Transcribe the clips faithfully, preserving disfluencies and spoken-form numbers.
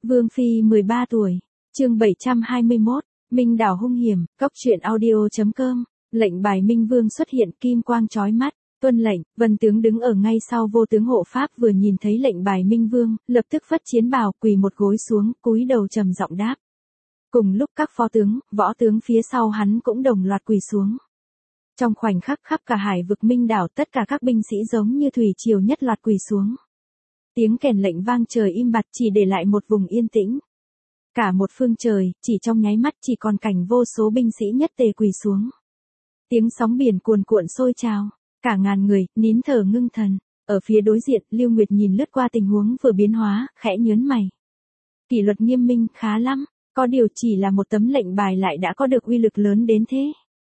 Vương Phi mười ba tuổi, chương bảy trăm hai mươi mốt, Minh đảo hung hiểm, cốc truyện audio chấm com, lệnh bài Minh Vương xuất hiện kim quang chói mắt, tuân lệnh, Vân tướng đứng ở ngay sau vô tướng hộ pháp vừa nhìn thấy lệnh bài Minh Vương, lập tức phất chiến bào quỳ một gối xuống, cúi đầu trầm giọng đáp. Cùng lúc các phó tướng, võ tướng phía sau hắn cũng đồng loạt quỳ xuống. Trong khoảnh khắc khắp cả hải vực Minh đảo tất cả các binh sĩ giống như thủy triều nhất loạt quỳ xuống. Tiếng kèn lệnh vang trời im bặt chỉ để lại một vùng yên tĩnh. Cả một phương trời, chỉ trong nháy mắt chỉ còn cảnh vô số binh sĩ nhất tề quỳ xuống. Tiếng sóng biển cuồn cuộn sôi trào, cả ngàn người, nín thở ngưng thần. Ở phía đối diện, Lưu Nguyệt nhìn lướt qua tình huống vừa biến hóa, khẽ nhớn mày. Kỷ luật nghiêm minh khá lắm, có điều chỉ là một tấm lệnh bài lại đã có được uy lực lớn đến thế.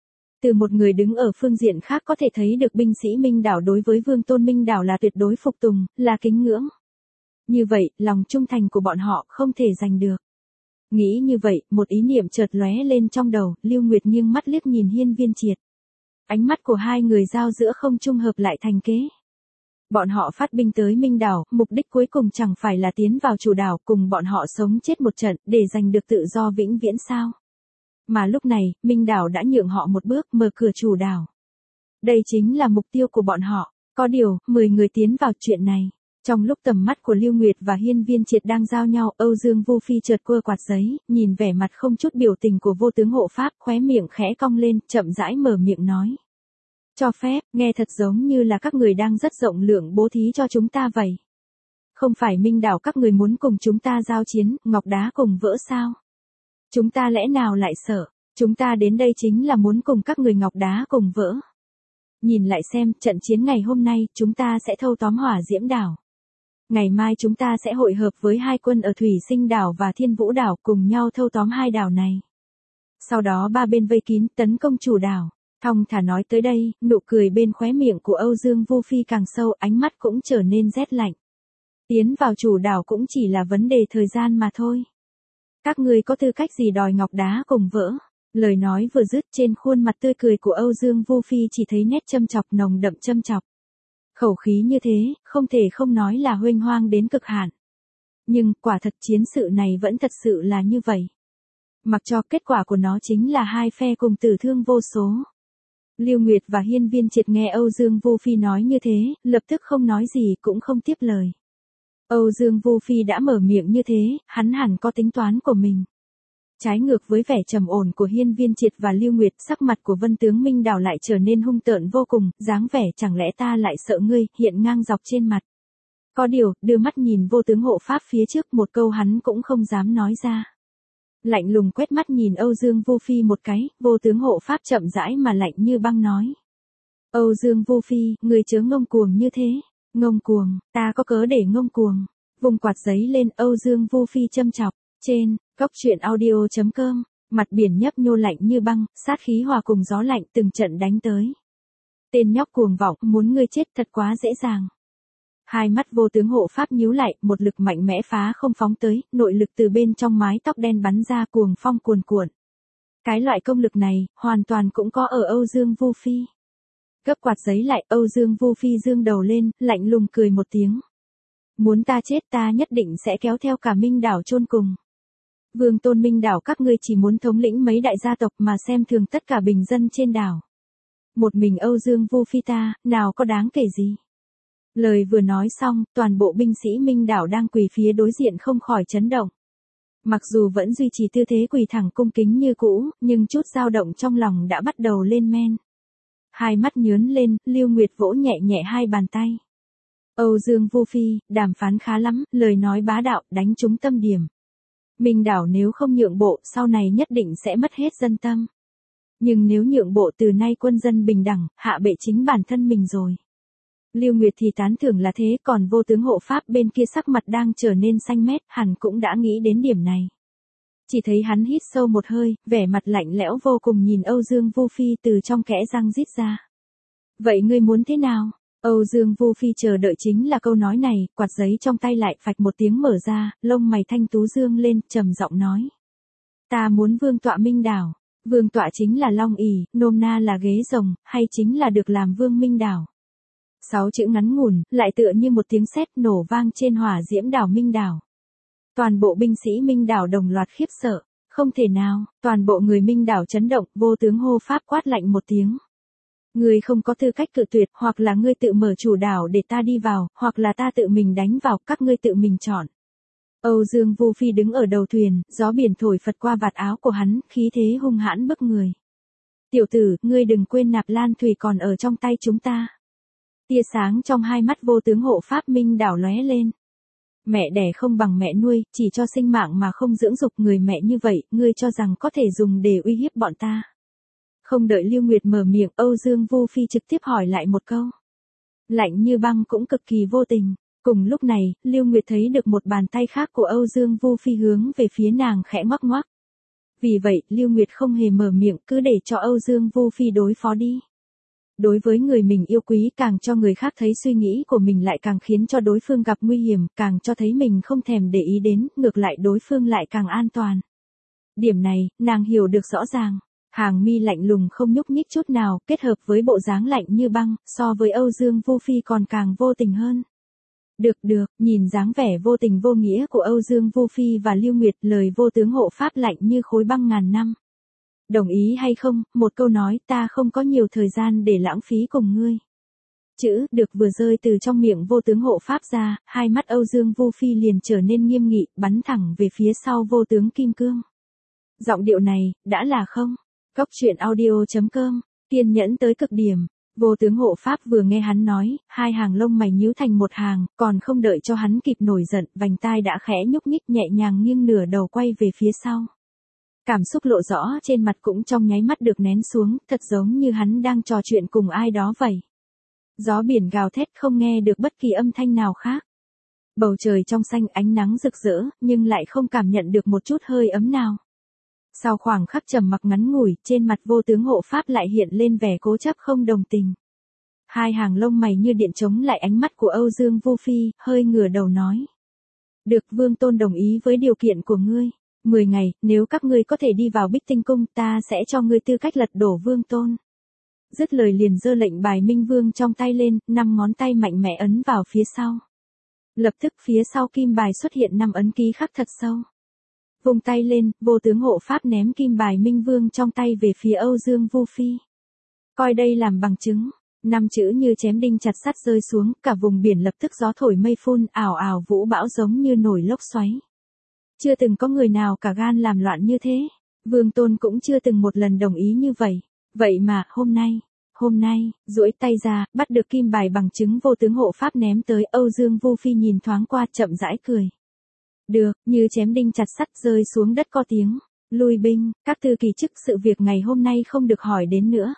Từ một người đứng ở phương diện khác có thể thấy được binh sĩ Minh đảo đối với Vương Tôn Minh đảo là tuyệt đối phục tùng, là kính ngưỡng. Như vậy, lòng trung thành của bọn họ không thể giành được. Nghĩ như vậy, một ý niệm chợt lóe lên trong đầu, Lưu Nguyệt nghiêng mắt liếc nhìn Hiên Viên Triệt. Ánh mắt của hai người giao giữa không trung hợp lại thành kế. Bọn họ phát binh tới Minh đảo, mục đích cuối cùng chẳng phải là tiến vào chủ đảo cùng bọn họ sống chết một trận để giành được tự do vĩnh viễn sao. Mà lúc này, Minh đảo đã nhượng họ một bước mở cửa chủ đảo. Đây chính là mục tiêu của bọn họ. Có điều, mười người tiến vào chuyện này. Trong lúc tầm mắt của Lưu Nguyệt và Hiên Viên Triệt đang giao nhau, Âu Dương Vu Phi chợt quơ quạt giấy, nhìn vẻ mặt không chút biểu tình của vô tướng hộ pháp, khóe miệng khẽ cong lên, chậm rãi mở miệng nói. Cho phép, nghe thật giống như là các người đang rất rộng lượng bố thí cho chúng ta vậy. Không phải Minh đảo các người muốn cùng chúng ta giao chiến, ngọc đá cùng vỡ sao? Chúng ta lẽ nào lại sợ, chúng ta đến đây chính là muốn cùng các người ngọc đá cùng vỡ. Nhìn lại xem, trận chiến ngày hôm nay, chúng ta sẽ thâu tóm Hỏa Diễm đảo. Ngày mai chúng ta sẽ hội hợp với hai quân ở Thủy Sinh đảo và Thiên Vũ đảo cùng nhau thâu tóm hai đảo này. Sau đó ba bên vây kín tấn công chủ đảo. Thong thả nói tới đây, nụ cười bên khóe miệng của Âu Dương Vu Phi càng sâu, ánh mắt cũng trở nên rét lạnh. Tiến vào chủ đảo cũng chỉ là vấn đề thời gian mà thôi. Các ngươi có tư cách gì đòi ngọc đá cùng vỡ? Lời nói vừa dứt, trên khuôn mặt tươi cười của Âu Dương Vu Phi chỉ thấy nét châm chọc nồng đậm châm chọc. Khẩu khí như thế, không thể không nói là huênh hoang đến cực hạn. Nhưng, quả thật chiến sự này vẫn thật sự là như vậy. Mặc cho kết quả của nó chính là hai phe cùng tử thương vô số. Lưu Nguyệt và Hiên Viên Triệt nghe Âu Dương Vu Phi nói như thế, lập tức không nói gì cũng không tiếp lời. Âu Dương Vu Phi đã mở miệng như thế, hắn hẳn có tính toán của mình. Trái ngược với vẻ trầm ổn của Hiên Viên Triệt và Lưu Nguyệt, sắc mặt của Vân tướng Minh đảo lại trở nên hung tợn vô cùng, dáng vẻ chẳng lẽ ta lại sợ ngươi, hiện ngang dọc trên mặt. Có điều, đưa mắt nhìn vô tướng hộ pháp phía trước, một câu hắn cũng không dám nói ra. Lạnh lùng quét mắt nhìn Âu Dương Vu Phi một cái, vô tướng hộ pháp chậm rãi mà lạnh như băng nói. Âu Dương Vu Phi, người chớ ngông cuồng như thế. Ngông cuồng, ta có cớ để ngông cuồng. Vùng quạt giấy lên, Âu Dương Vu Phi châm chọc. Trên, cốc truyện audio chấm com, mặt biển nhấp nhô lạnh như băng, sát khí hòa cùng gió lạnh từng trận đánh tới. Tên nhóc cuồng vọng, muốn ngươi chết thật quá dễ dàng. Hai mắt vô tướng hộ pháp nhíu lại, một lực mạnh mẽ phá không phóng tới, nội lực từ bên trong mái tóc đen bắn ra cuồng phong cuồn cuộn. Cái loại công lực này, hoàn toàn cũng có ở Âu Dương Vu Phi. Gấp quạt giấy lại, Âu Dương Vu Phi dương đầu lên, lạnh lùng cười một tiếng. Muốn ta chết ta nhất định sẽ kéo theo cả Minh đảo chôn cùng. Vương Tôn Minh đảo các ngươi chỉ muốn thống lĩnh mấy đại gia tộc mà xem thường tất cả bình dân trên đảo. Một mình Âu Dương Vu Phi ta, nào có đáng kể gì. Lời vừa nói xong, toàn bộ binh sĩ Minh đảo đang quỳ phía đối diện không khỏi chấn động. Mặc dù vẫn duy trì tư thế quỳ thẳng cung kính như cũ, nhưng chút dao động trong lòng đã bắt đầu lên men. Hai mắt nhớn lên, Lưu Nguyệt vỗ nhẹ nhẹ hai bàn tay. Âu Dương Vu Phi, đàm phán khá lắm, lời nói bá đạo, đánh trúng tâm điểm. Minh đảo nếu không nhượng bộ, sau này nhất định sẽ mất hết dân tâm. Nhưng nếu nhượng bộ từ nay quân dân bình đẳng, hạ bệ chính bản thân mình rồi. Lưu Nguyệt thì tán thưởng là thế, còn vô tướng hộ pháp bên kia sắc mặt đang trở nên xanh mét, hẳn cũng đã nghĩ đến điểm này. Chỉ thấy hắn hít sâu một hơi, vẻ mặt lạnh lẽo vô cùng nhìn Âu Dương Vu Phi từ trong kẽ răng rít ra. Vậy ngươi muốn thế nào? Âu Dương Vu Phi chờ đợi chính là câu nói này, quạt giấy trong tay lại phạch một tiếng mở ra, lông mày thanh tú dương lên, trầm giọng nói. Ta muốn vương tọa Minh đảo. Vương tọa chính là long ỷ, nôm na là ghế rồng, hay chính là được làm vương Minh đảo. Sáu chữ ngắn ngủn, lại tựa như một tiếng sét nổ vang trên Hỏa Diễm đảo Minh đảo. Toàn bộ binh sĩ Minh đảo đồng loạt khiếp sợ. Không thể nào, toàn bộ người Minh đảo chấn động, vô tướng hô pháp quát lạnh một tiếng. Ngươi không có tư cách cự tuyệt, hoặc là ngươi tự mở chủ đảo để ta đi vào, hoặc là ta tự mình đánh vào, các ngươi tự mình chọn. Âu Dương Vu Phi đứng ở đầu thuyền, gió biển thổi phật qua vạt áo của hắn, khí thế hung hãn bức người. Tiểu tử, ngươi đừng quên Nạp Lan Thủy còn ở trong tay chúng ta. Tia sáng trong hai mắt vô tướng hộ pháp Minh đảo lóe lên. Mẹ đẻ không bằng mẹ nuôi, chỉ cho sinh mạng mà không dưỡng dục người mẹ như vậy, ngươi cho rằng có thể dùng để uy hiếp bọn ta. Không đợi Lưu Nguyệt mở miệng, Âu Dương Vu Phi trực tiếp hỏi lại một câu. Lạnh như băng cũng cực kỳ vô tình. Cùng lúc này, Lưu Nguyệt thấy được một bàn tay khác của Âu Dương Vu Phi hướng về phía nàng khẽ ngoắc ngoắc. Vì vậy, Lưu Nguyệt không hề mở miệng, cứ để cho Âu Dương Vu Phi đối phó đi. Đối với người mình yêu quý, càng cho người khác thấy suy nghĩ của mình lại càng khiến cho đối phương gặp nguy hiểm, càng cho thấy mình không thèm để ý đến, ngược lại đối phương lại càng an toàn. Điểm này, nàng hiểu được rõ ràng. Hàng mi lạnh lùng không nhúc nhích chút nào, kết hợp với bộ dáng lạnh như băng, so với Âu Dương Vu Phi còn càng vô tình hơn. Được được, nhìn dáng vẻ vô tình vô nghĩa của Âu Dương Vu Phi và Lưu Nguyệt, lời vô tướng hộ pháp lạnh như khối băng ngàn năm. Đồng ý hay không, một câu nói, ta không có nhiều thời gian để lãng phí cùng ngươi. Chữ, được vừa rơi từ trong miệng vô tướng hộ pháp ra, hai mắt Âu Dương Vu Phi liền trở nên nghiêm nghị, bắn thẳng về phía sau vô tướng kim cương. Giọng điệu này, đã là không? Cốc truyện audio chấm com, kiên nhẫn tới cực điểm. Vô tướng hộ pháp vừa nghe hắn nói, hai hàng lông mày nhíu thành một hàng, còn không đợi cho hắn kịp nổi giận, vành tai đã khẽ nhúc nhích nhẹ nhàng nghiêng nửa đầu quay về phía sau. Cảm xúc lộ rõ trên mặt cũng trong nháy mắt được nén xuống, thật giống như hắn đang trò chuyện cùng ai đó vậy. Gió biển gào thét không nghe được bất kỳ âm thanh nào khác. Bầu trời trong xanh ánh nắng rực rỡ, nhưng lại không cảm nhận được một chút hơi ấm nào. Sau khoảng khắc trầm mặc ngắn ngủi, trên mặt vô tướng hộ pháp lại hiện lên vẻ cố chấp không đồng tình. Hai hàng lông mày như điện chống lại ánh mắt của Âu Dương Vu Phi, hơi ngửa đầu nói. Được, Vương Tôn đồng ý với điều kiện của ngươi. Mười ngày, nếu các ngươi có thể đi vào Bích Tinh Cung, ta sẽ cho ngươi tư cách lật đổ Vương Tôn. Dứt lời liền giơ lệnh bài Minh Vương trong tay lên, năm ngón tay mạnh mẽ ấn vào phía sau. Lập tức phía sau kim bài xuất hiện năm ấn ký khắc thật sâu. Vung tay lên, vô tướng hộ pháp ném kim bài Minh Vương trong tay về phía Âu Dương Vu Phi. Coi đây làm bằng chứng. Năm chữ như chém đinh chặt sắt rơi xuống, cả vùng biển lập tức gió thổi mây phun, ảo ảo vũ bão giống như nổi lốc xoáy. Chưa từng có người nào cả gan làm loạn như thế. Vương Tôn cũng chưa từng một lần đồng ý như vậy. Vậy mà, hôm nay, hôm nay, duỗi tay ra, bắt được kim bài bằng chứng vô tướng hộ pháp ném tới, Âu Dương Vu Phi nhìn thoáng qua chậm rãi cười. Được, như chém đinh chặt sắt rơi xuống đất có tiếng. Lui binh, các thư kỳ chức sự việc ngày hôm nay không được hỏi đến nữa.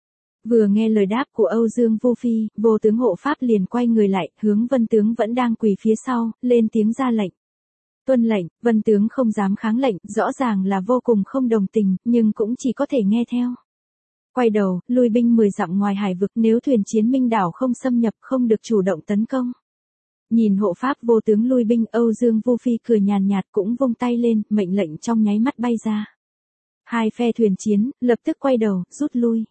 Vừa nghe lời đáp của Âu Dương Vu Phi, vô tướng hộ pháp liền quay người lại, hướng Vân Tướng vẫn đang quỳ phía sau, lên tiếng ra lệnh. Tuân lệnh, Vân Tướng không dám kháng lệnh, rõ ràng là vô cùng không đồng tình, nhưng cũng chỉ có thể nghe theo. Quay đầu, lui binh mười dặm ngoài hải vực, nếu thuyền chiến Minh đảo không xâm nhập không được chủ động tấn công. Nhìn hộ pháp vô tướng lui binh, Âu Dương Vu Phi cười nhàn nhạt cũng vung tay lên, mệnh lệnh trong nháy mắt bay ra. Hai phe thuyền chiến, lập tức quay đầu, rút lui.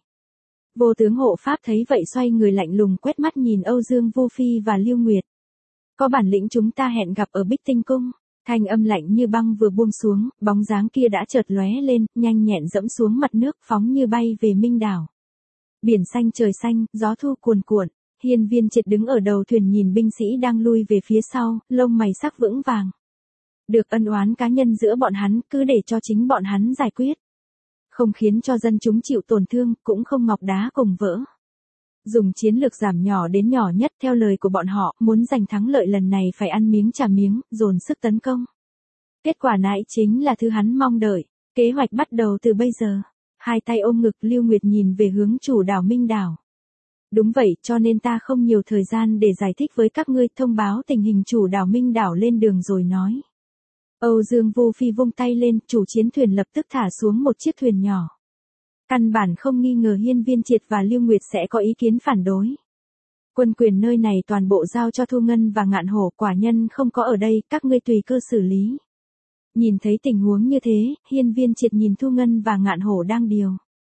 Vô tướng hộ pháp thấy vậy xoay người lạnh lùng quét mắt nhìn Âu Dương Vu Phi và Lưu Nguyệt. Có bản lĩnh chúng ta hẹn gặp ở Bích Tinh Cung. Thanh âm lạnh như băng vừa buông xuống, bóng dáng kia đã chợt lóe lên, nhanh nhẹn dẫm xuống mặt nước phóng như bay về Minh đảo. Biển xanh trời xanh, gió thu cuồn cuộn. Hiên Viên Triệt đứng ở đầu thuyền nhìn binh sĩ đang lui về phía sau, lông mày sắc vững vàng. Được, ân oán cá nhân giữa bọn hắn, cứ để cho chính bọn hắn giải quyết. Không khiến cho dân chúng chịu tổn thương, cũng không ngọc đá cùng vỡ. Dùng chiến lược giảm nhỏ đến nhỏ nhất theo lời của bọn họ, muốn giành thắng lợi lần này phải ăn miếng trả miếng, dồn sức tấn công. Kết quả nãy chính là thứ hắn mong đợi. Kế hoạch bắt đầu từ bây giờ. Hai tay ôm ngực, Lưu Nguyệt nhìn về hướng chủ đảo Minh đảo. Đúng vậy, cho nên ta không nhiều thời gian để giải thích với các ngươi, thông báo tình hình chủ đảo Minh đảo lên đường rồi nói. Âu Dương Vu Phi vung tay lên, chủ chiến thuyền lập tức thả xuống một chiếc thuyền nhỏ. Căn bản không nghi ngờ Hiên Viên Triệt và Lưu Nguyệt sẽ có ý kiến phản đối. Quân quyền nơi này toàn bộ giao cho Thu Ngân và Ngạn Hổ, quả nhân không có ở đây, các ngươi tùy cơ xử lý. Nhìn thấy tình huống như thế, Hiên Viên Triệt nhìn Thu Ngân và Ngạn Hổ đang điều.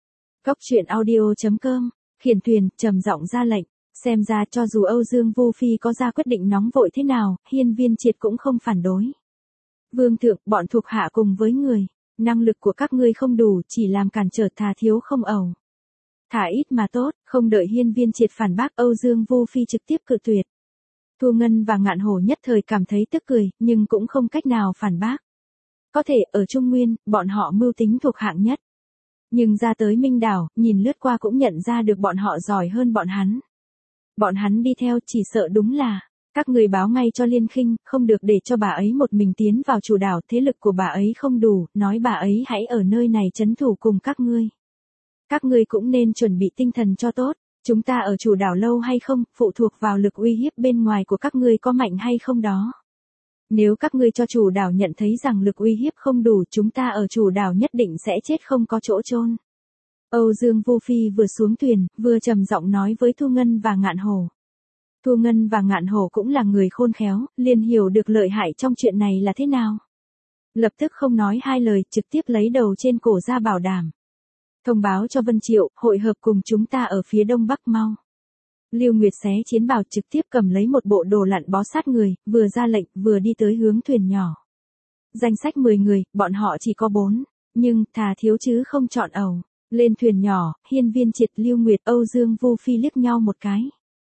Cốc truyện audio chấm com, khiển thuyền, trầm giọng ra lệnh. Xem ra cho dù Âu Dương Vu Phi có ra quyết định nóng vội thế nào, Hiên Viên Triệt cũng không phản đối. Vương thượng, bọn thuộc hạ cùng với người. Năng lực của các ngươi không đủ, chỉ làm cản trở, thà thiếu không ẩu. Thả ít mà tốt, không đợi Hiên Viên Triệt phản bác, Âu Dương Vu Phi trực tiếp cự tuyệt. Thu Ngân và Ngạn Hổ nhất thời cảm thấy tức cười, nhưng cũng không cách nào phản bác. Có thể, ở Trung Nguyên, bọn họ mưu tính thuộc hạng nhất. Nhưng ra tới Minh Đảo, nhìn lướt qua cũng nhận ra được bọn họ giỏi hơn bọn hắn. Bọn hắn đi theo chỉ sợ đúng là, các người báo ngay cho Liên Khinh, không được để cho bà ấy một mình tiến vào chủ đảo, thế lực của bà ấy không đủ, nói bà ấy hãy ở nơi này trấn thủ cùng các ngươi. Các ngươi cũng nên chuẩn bị tinh thần cho tốt, chúng ta ở chủ đảo lâu hay không, phụ thuộc vào lực uy hiếp bên ngoài của các ngươi có mạnh hay không đó. Nếu các ngươi cho chủ đảo nhận thấy rằng lực uy hiếp không đủ, chúng ta ở chủ đảo nhất định sẽ chết không có chỗ chôn. Âu Dương Vu Phi vừa xuống thuyền, vừa trầm giọng nói với Thu Ngân và Ngạn Hổ. Thu Ngân và Ngạn Hổ cũng là người khôn khéo, liền hiểu được lợi hại trong chuyện này là thế nào. Lập tức không nói hai lời, trực tiếp lấy đầu trên cổ ra bảo đảm. Thông báo cho Vân Triệu, hội hợp cùng chúng ta ở phía đông bắc mau. Lưu Nguyệt xé chiến bào, trực tiếp cầm lấy một bộ đồ lặn bó sát người, vừa ra lệnh, vừa đi tới hướng thuyền nhỏ. Danh sách mười người, bọn họ chỉ có bốn, nhưng, thà thiếu chứ không chọn ẩu. Lên thuyền nhỏ, Hiên Viên Triệt, Lưu Nguyệt, Âu Dương Vu Phi liếc nhau một cái.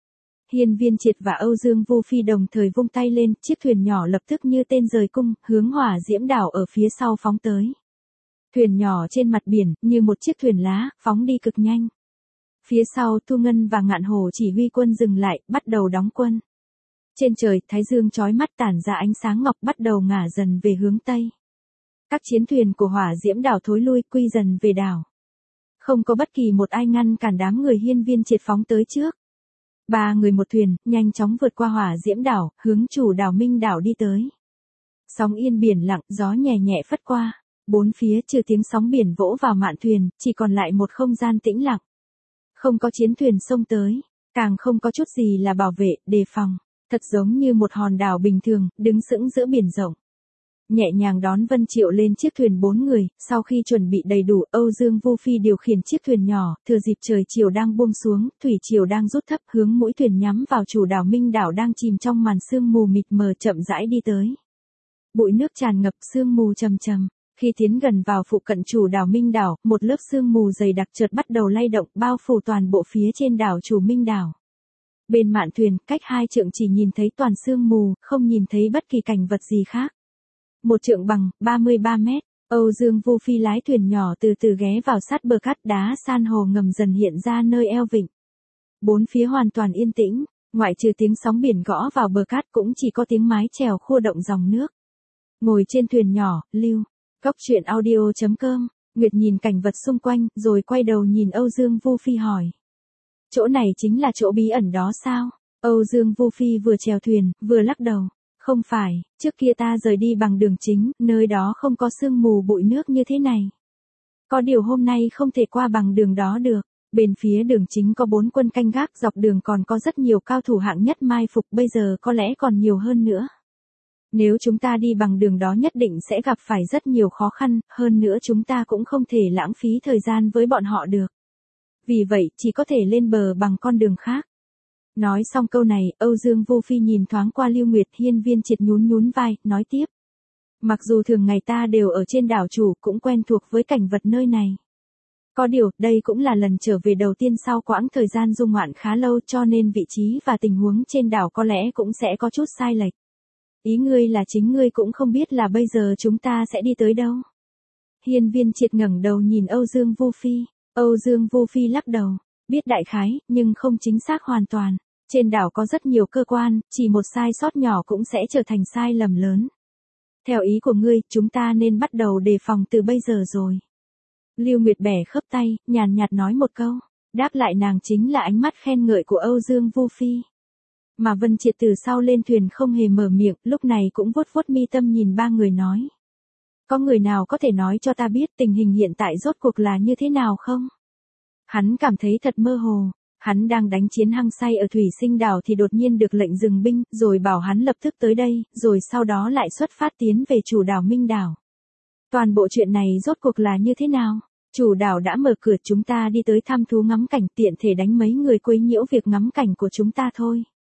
Hiên Viên Triệt và Âu Dương Vu Phi đồng thời vung tay lên, chiếc thuyền nhỏ lập tức như tên rời cung, hướng hỏa diễm đảo ở phía sau phóng tới. Thuyền nhỏ trên mặt biển, như một chiếc thuyền lá, phóng đi cực nhanh. Phía sau, Thu Ngân và Ngạn Hổ chỉ huy quân dừng lại, bắt đầu đóng quân. Trên trời, thái dương chói mắt tản ra ánh sáng ngọc, bắt đầu ngả dần về hướng tây. Các chiến thuyền của hỏa diễm đảo thối lui, quy dần về đảo. Không có bất kỳ một ai ngăn cản đám người Hiên Viên Triệt phóng tới trước. Ba người một thuyền, nhanh chóng vượt qua hỏa diễm đảo, hướng chủ đảo Minh đảo đi tới. Sóng yên biển lặng, gió nhẹ nhẹ phất qua. Bốn phía trừ tiếng sóng biển vỗ vào mạn thuyền, chỉ còn lại một không gian tĩnh lặng. Không có chiến thuyền xông tới, càng không có chút gì là bảo vệ, đề phòng, thật giống như một hòn đảo bình thường, đứng sững giữa biển rộng. Nhẹ nhàng đón Vân Triệu lên chiếc thuyền bốn người, sau khi chuẩn bị đầy đủ, Âu Dương Vu Phi điều khiển chiếc thuyền nhỏ, thừa dịp trời chiều đang buông xuống, thủy chiều đang rút thấp, hướng mũi thuyền nhắm vào chủ đảo Minh đảo đang chìm trong màn sương mù mịt mờ, chậm rãi đi tới. Bụi nước tràn ngập, sương mù trầm trầm. Khi tiến gần vào phụ cận chủ đảo Minh đảo, một lớp sương mù dày đặc chợt bắt đầu lay động, bao phủ toàn bộ phía trên đảo chủ Minh đảo. Bên mạn thuyền, cách hai trượng chỉ nhìn thấy toàn sương mù, không nhìn thấy bất kỳ cảnh vật gì khác. Một trượng bằng, ba mươi ba mét, Âu Dương Vu Phi lái thuyền nhỏ từ từ ghé vào sát bờ cát, đá san hô ngầm dần hiện ra nơi eo vịnh. Bốn phía hoàn toàn yên tĩnh, ngoại trừ tiếng sóng biển gõ vào bờ cát cũng chỉ có tiếng mái chèo khua động dòng nước. Ngồi trên thuyền nhỏ, Lưu. Cốc truyện audio chấm com, Nguyệt nhìn cảnh vật xung quanh, rồi quay đầu nhìn Âu Dương Vu Phi hỏi. Chỗ này chính là chỗ bí ẩn đó sao? Âu Dương Vu Phi vừa chèo thuyền, vừa lắc đầu. Không phải, trước kia ta rời đi bằng đường chính, nơi đó không có sương mù bụi nước như thế này. Có điều hôm nay không thể qua bằng đường đó được. Bên phía đường chính có bốn quân canh gác, dọc đường còn có rất nhiều cao thủ hạng nhất mai phục, bây giờ có lẽ còn nhiều hơn nữa. Nếu chúng ta đi bằng đường đó nhất định sẽ gặp phải rất nhiều khó khăn, hơn nữa chúng ta cũng không thể lãng phí thời gian với bọn họ được. Vì vậy, chỉ có thể lên bờ bằng con đường khác. Nói xong câu này, Âu Dương Vu Phi nhìn thoáng qua Lưu Nguyệt, Hiên Viên Triệt nhún nhún vai, nói tiếp. Mặc dù thường ngày ta đều ở trên đảo chủ, cũng quen thuộc với cảnh vật nơi này. Có điều, đây cũng là lần trở về đầu tiên sau quãng thời gian du ngoạn khá lâu, cho nên vị trí và tình huống trên đảo có lẽ cũng sẽ có chút sai lệch. Ý ngươi là chính ngươi cũng không biết là bây giờ chúng ta sẽ đi tới đâu. Hiên Viên Triệt ngẩng đầu nhìn Âu Dương Vu Phi. Âu Dương Vu Phi lắc đầu. Biết đại khái, nhưng không chính xác hoàn toàn. Trên đảo có rất nhiều cơ quan, chỉ một sai sót nhỏ cũng sẽ trở thành sai lầm lớn. Theo ý của ngươi, chúng ta nên bắt đầu đề phòng từ bây giờ rồi. Lưu Nguyệt bẻ khớp tay, nhàn nhạt nói một câu. Đáp lại nàng chính là ánh mắt khen ngợi của Âu Dương Vu Phi. Mà Vân Triệt từ sau lên thuyền không hề mở miệng, lúc này cũng vuốt vuốt mi tâm nhìn ba người nói. Có người nào có thể nói cho ta biết tình hình hiện tại rốt cuộc là như thế nào không? Hắn cảm thấy thật mơ hồ, hắn đang đánh chiến hăng say ở Thủy Sinh đảo thì đột nhiên được lệnh dừng binh, rồi bảo hắn lập tức tới đây, rồi sau đó lại xuất phát tiến về chủ đảo Minh đảo. Toàn bộ chuyện này rốt cuộc là như thế nào? Chủ đảo đã mở cửa, chúng ta đi tới thăm thú ngắm cảnh, tiện thể đánh mấy người quấy nhiễu việc ngắm cảnh của chúng ta thôi.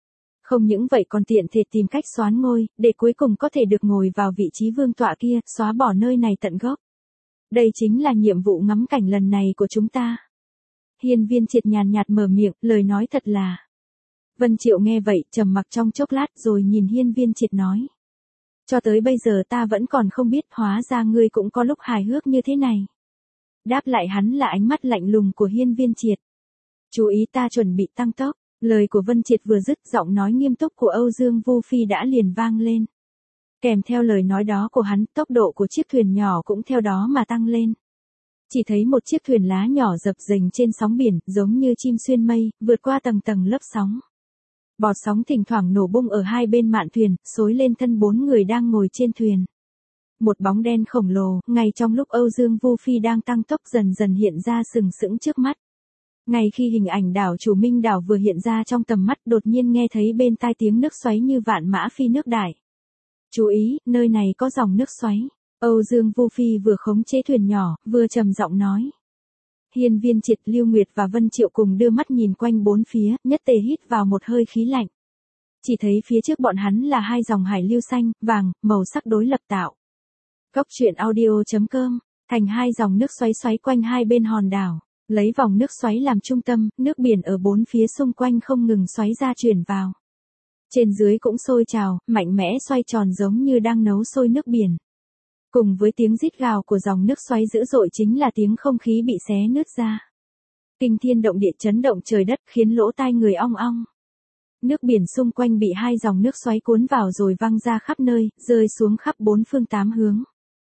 Không những vậy còn tiện thể tìm cách soán ngôi, để cuối cùng có thể được ngồi vào vị trí vương tọa kia, xóa bỏ nơi này tận gốc. Đây chính là nhiệm vụ ngắm cảnh lần này của chúng ta. Hiên Viên Triệt nhàn nhạt mở miệng, lời nói thật là. Vân Triệu nghe vậy, trầm mặc trong chốc lát rồi nhìn Hiên Viên Triệt nói. Cho tới bây giờ ta vẫn còn không biết, hóa ra ngươi cũng có lúc hài hước như thế này. Đáp lại hắn là ánh mắt lạnh lùng của Hiên Viên Triệt. Chú ý, ta chuẩn bị tăng tốc. Lời của Vân Triệt vừa dứt, giọng nói nghiêm túc của Âu Dương Vu Phi đã liền vang lên. Kèm theo lời nói đó của hắn, tốc độ của chiếc thuyền nhỏ cũng theo đó mà tăng lên. Chỉ thấy một chiếc thuyền lá nhỏ dập dềnh trên sóng biển, giống như chim xuyên mây, vượt qua tầng tầng lớp sóng. Bọt sóng thỉnh thoảng nổ bung ở hai bên mạn thuyền, xối lên thân bốn người đang ngồi trên thuyền. Một bóng đen khổng lồ, ngay trong lúc Âu Dương Vu Phi đang tăng tốc dần dần hiện ra sừng sững trước mắt. Ngay khi hình ảnh đảo chủ Minh đảo vừa hiện ra trong tầm mắt, đột nhiên nghe thấy bên tai tiếng nước xoáy như vạn mã phi nước đại. Chú ý, nơi này có dòng nước xoáy. Âu Dương Vu Phi vừa khống chế thuyền nhỏ, vừa trầm giọng nói. Hiên Viên Triệt, Lưu Nguyệt và Vân Triệu cùng đưa mắt nhìn quanh bốn phía, nhất tề hít vào một hơi khí lạnh. Chỉ thấy phía trước bọn hắn là hai dòng hải lưu xanh, vàng, màu sắc đối lập tạo. Cốc truyện audio chấm com, thành hai dòng nước xoáy xoáy quanh hai bên hòn đảo. Lấy vòng nước xoáy làm trung tâm, nước biển ở bốn phía xung quanh không ngừng xoáy ra chuyển vào. Trên dưới cũng sôi trào, mạnh mẽ xoay tròn giống như đang nấu sôi nước biển. Cùng với tiếng rít gào của dòng nước xoáy dữ dội chính là tiếng không khí bị xé nứt ra. Kinh thiên động địa, chấn động trời đất, khiến lỗ tai người ong ong. Nước biển xung quanh bị hai dòng nước xoáy cuốn vào rồi văng ra khắp nơi, rơi xuống khắp bốn phương tám hướng.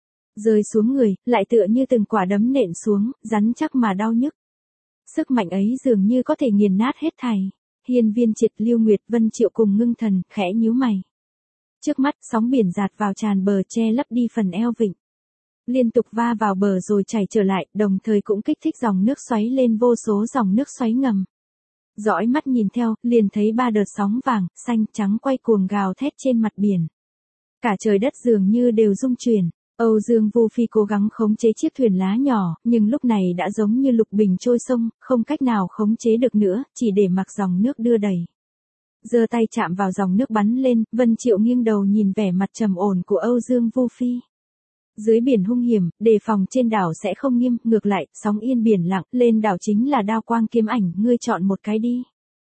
Rơi xuống người, lại tựa như từng quả đấm nện xuống, rắn chắc mà đau nhức. Sức mạnh ấy dường như có thể nghiền nát hết thảy. Hiên Viên Triệt, Lưu Nguyệt, Vân Triệu cùng ngưng thần, khẽ nhíu mày. Trước mắt, sóng biển dạt vào tràn bờ che lấp đi phần eo vịnh. Liên tục va vào bờ rồi chảy trở lại, đồng thời cũng kích thích dòng nước xoáy lên vô số dòng nước xoáy ngầm. Dõi mắt nhìn theo, liền thấy ba đợt sóng vàng, xanh, trắng quay cuồng gào thét trên mặt biển. Cả trời đất dường như đều rung chuyển. Âu Dương Vu Phi cố gắng khống chế chiếc thuyền lá nhỏ, nhưng lúc này đã giống như lục bình trôi sông, không cách nào khống chế được nữa, chỉ để mặc dòng nước đưa đẩy. Giơ tay chạm vào dòng nước bắn lên, Vân Triệu nghiêng đầu nhìn vẻ mặt trầm ổn của Âu Dương Vu Phi. Dưới biển hung hiểm, đề phòng trên đảo sẽ không nghiêm, ngược lại, sóng yên biển lặng, lên đảo chính là đao quang kiếm ảnh, ngươi chọn một cái đi.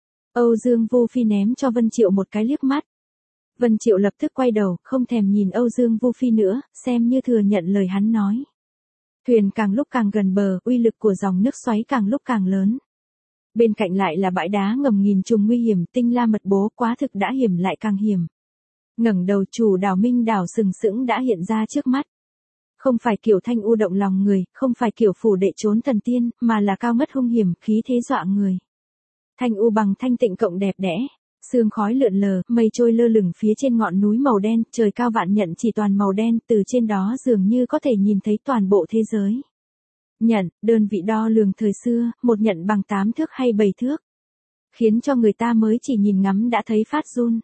Âu Dương Vu Phi ném cho Vân Triệu một cái liếc mắt. Vân Triệu lập tức quay đầu, không thèm nhìn Âu Dương Vu Phi nữa, xem như thừa nhận lời hắn nói. Thuyền càng lúc càng gần bờ, uy lực của dòng nước xoáy càng lúc càng lớn. Bên cạnh lại là bãi đá ngầm nghìn trùng nguy hiểm, tinh la mật bố, quá thực đã hiểm lại càng hiểm. Ngẩng đầu, chủ đảo Minh đảo sừng sững đã hiện ra trước mắt. Không phải kiểu thanh u động lòng người, không phải kiểu phủ đệ trốn thần tiên, mà là cao ngất hung hiểm, khí thế dọa người. Thanh u bằng thanh tịnh cộng đẹp đẽ. Sương khói lượn lờ, mây trôi lơ lửng phía trên ngọn núi màu đen, trời cao vạn nhận chỉ toàn màu đen, từ trên đó dường như có thể nhìn thấy toàn bộ thế giới. Nhận, đơn vị đo lường thời xưa, một nhận bằng tám thước hay bảy thước. Khiến cho người ta mới chỉ nhìn ngắm đã thấy phát run.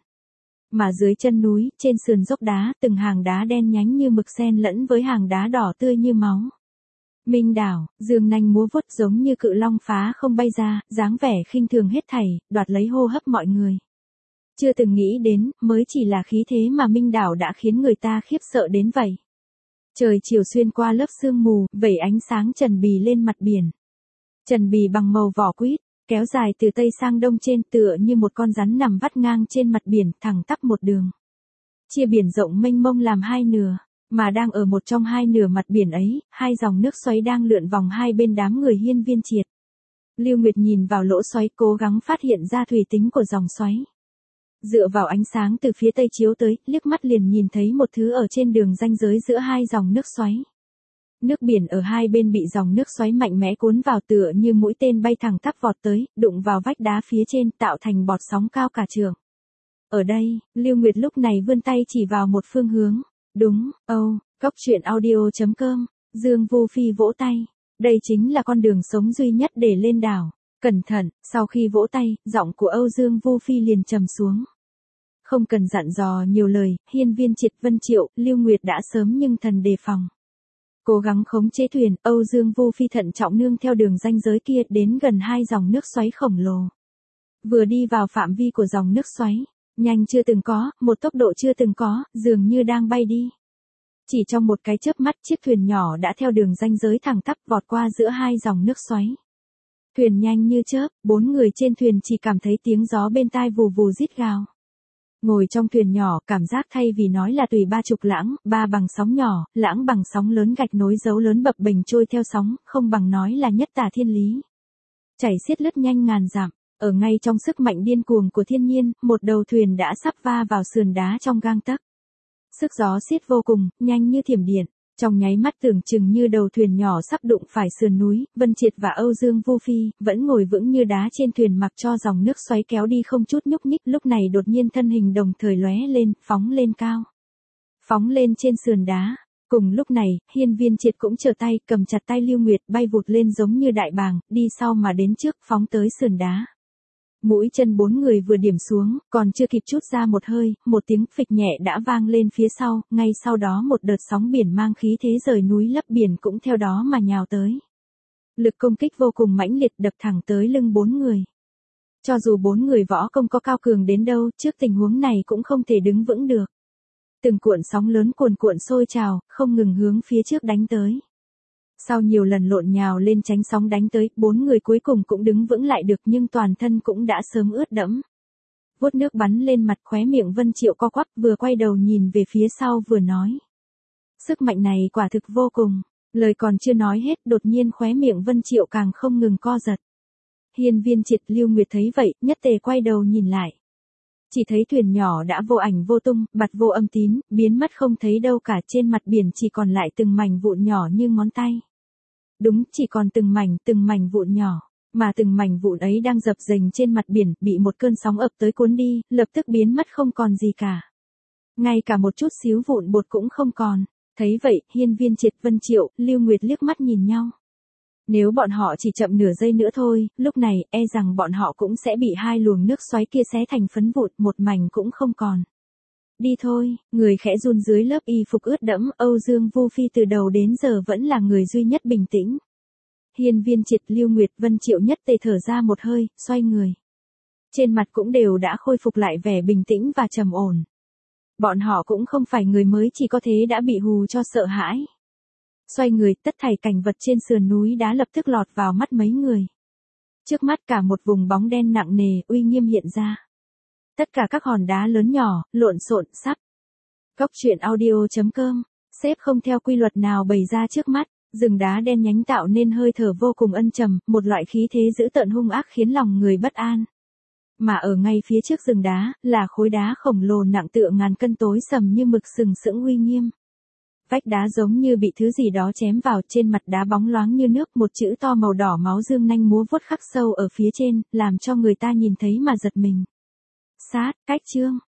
Mà dưới chân núi, trên sườn dốc đá, từng hàng đá đen nhánh như mực xen lẫn với hàng đá đỏ tươi như máu. Minh đảo, dương nanh múa vuốt giống như cự long phá không bay ra, dáng vẻ khinh thường hết thảy, đoạt lấy hô hấp mọi người. Chưa từng nghĩ đến, mới chỉ là khí thế mà Minh đảo đã khiến người ta khiếp sợ đến vậy. Trời chiều xuyên qua lớp sương mù, vẩy ánh sáng trần bì lên mặt biển. Trần bì bằng màu vỏ quýt, kéo dài từ tây sang đông trên, tựa như một con rắn nằm vắt ngang trên mặt biển, thẳng tắp một đường. Chia biển rộng mênh mông làm hai nửa, mà đang ở một trong hai nửa mặt biển ấy, hai dòng nước xoáy đang lượn vòng hai bên đám người Hiên Viên Triệt. Lưu Nguyệt nhìn vào lỗ xoáy, cố gắng phát hiện ra thủy tính của dòng xoáy. Dựa vào ánh sáng từ phía tây chiếu tới, liếc mắt liền nhìn thấy một thứ ở trên đường ranh giới giữa hai dòng nước xoáy. Nước biển ở hai bên bị dòng nước xoáy mạnh mẽ cuốn vào, tựa như mũi tên bay thẳng tắp vọt tới, đụng vào vách đá phía trên, tạo thành bọt sóng cao cả trượng. Ở đây, Lưu Nguyệt lúc này vươn tay chỉ vào một phương hướng. Đúng, Âu, cốc truyện audio chấm com, Dương Vu Phi vỗ tay. Đây chính là con đường sống duy nhất để lên đảo. Cẩn thận, sau khi vỗ tay, giọng của Âu Dương Vu Phi liền trầm xuống. Không cần dặn dò nhiều lời, Hiên Viên Triệt, Vân Triệu, Lưu Nguyệt đã sớm nhưng thần đề phòng. Cố gắng khống chế thuyền, Âu Dương Vu Phi thận trọng nương theo đường ranh giới kia đến gần hai dòng nước xoáy khổng lồ. Vừa đi vào phạm vi của dòng nước xoáy, Nhanh chưa từng có, một tốc độ chưa từng có, dường như đang bay đi. Chỉ trong một cái chớp mắt chiếc thuyền nhỏ đã theo đường ranh giới thẳng tắp vọt qua giữa hai dòng nước xoáy. Thuyền nhanh như chớp, bốn người trên thuyền chỉ cảm thấy tiếng gió bên tai vù vù rít gào. Ngồi trong thuyền nhỏ, cảm giác thay vì nói là tùy ba trục lãng, ba bằng sóng nhỏ, lãng bằng sóng lớn gạch nối dấu lớn bập bềnh trôi theo sóng, không bằng nói là nhất tả thiên lý. Chảy xiết lướt nhanh ngàn dặm, ở ngay trong sức mạnh điên cuồng của thiên nhiên, một đầu thuyền đã sắp va vào sườn đá trong gang tấc. Sức gió xiết vô cùng, nhanh như thiểm điện. Trong nháy mắt tưởng chừng như đầu thuyền nhỏ sắp đụng phải sườn núi, Vân Triệt và Âu Dương Vô Phi, vẫn ngồi vững như đá trên thuyền mặc cho dòng nước xoáy kéo đi không chút nhúc nhích, lúc này đột nhiên thân hình đồng thời lóe lên, phóng lên cao. Phóng lên trên sườn đá. Cùng lúc này, Hiên Viên Triệt cũng trở tay, cầm chặt tay Lưu Nguyệt, bay vụt lên giống như đại bàng, đi sau mà đến trước, phóng tới sườn đá. Mũi chân bốn người vừa điểm xuống, còn chưa kịp chút ra một hơi, một tiếng phịch nhẹ đã vang lên phía sau, ngay sau đó một đợt sóng biển mang khí thế rời núi lấp biển cũng theo đó mà nhào tới. Lực công kích vô cùng mãnh liệt đập thẳng tới lưng bốn người. Cho dù bốn người võ công có cao cường đến đâu, trước tình huống này cũng không thể đứng vững được. Từng cuộn sóng lớn cuồn cuộn sôi trào, không ngừng hướng phía trước đánh tới. Sau nhiều lần lộn nhào lên tránh sóng đánh tới, bốn người cuối cùng cũng đứng vững lại được nhưng toàn thân cũng đã sớm ướt đẫm. Vuốt nước bắn lên mặt, khóe miệng Vân Triệu co quắp, vừa quay đầu nhìn về phía sau vừa nói. Sức mạnh này quả thực vô cùng. Lời còn chưa nói hết, đột nhiên khóe miệng Vân Triệu càng không ngừng co giật. Hiên Viên Triệt, Lưu Nguyệt thấy vậy, nhất tề quay đầu nhìn lại. Chỉ thấy thuyền nhỏ đã vô ảnh vô tung, bặt vô âm tín, biến mất không thấy đâu cả, trên mặt biển chỉ còn lại từng mảnh vụn nhỏ như ngón tay. Đúng, chỉ còn từng mảnh, từng mảnh vụn nhỏ, mà từng mảnh vụn ấy đang dập dềnh trên mặt biển, bị một cơn sóng ập tới cuốn đi, lập tức biến mất không còn gì cả. Ngay cả một chút xíu vụn bột cũng không còn. Thấy vậy, Hiên Viên Triệt, Vân Triệu, Lưu Nguyệt liếc mắt nhìn nhau. Nếu bọn họ chỉ chậm nửa giây nữa thôi, lúc này, e rằng bọn họ cũng sẽ bị hai luồng nước xoáy kia xé thành phấn vụn, một mảnh cũng không còn. Đi thôi, người khẽ run dưới lớp y phục ướt đẫm, Âu Dương Vô Phi từ đầu đến giờ vẫn là người duy nhất bình tĩnh. Hiên Viên Triệt, Lưu Nguyệt, Vân Triệu nhất tề thở ra một hơi, xoay người. Trên mặt cũng đều đã khôi phục lại vẻ bình tĩnh và trầm ổn. Bọn họ cũng không phải người mới, chỉ có thế đã bị hù cho sợ hãi. Xoay người, tất thảy cảnh vật trên sườn núi đã lập tức lọt vào mắt mấy người. Trước mắt cả một vùng bóng đen nặng nề, uy nghiêm hiện ra. Tất cả các hòn đá lớn nhỏ, lộn xộn, sắp. Cốc truyện audio chấm com, xếp không theo quy luật nào bày ra trước mắt, rừng đá đen nhánh tạo nên hơi thở vô cùng ân trầm, một loại khí thế dữ tợn hung ác khiến lòng người bất an. Mà ở ngay phía trước rừng đá, là khối đá khổng lồ nặng tựa ngàn cân tối sầm như mực sừng sững uy nghiêm. Vách đá giống như bị thứ gì đó chém vào, trên mặt đá bóng loáng như nước, một chữ to màu đỏ máu dương nanh múa vuốt khắc sâu ở phía trên, làm cho người ta nhìn thấy mà giật mình. Sát, cách chương.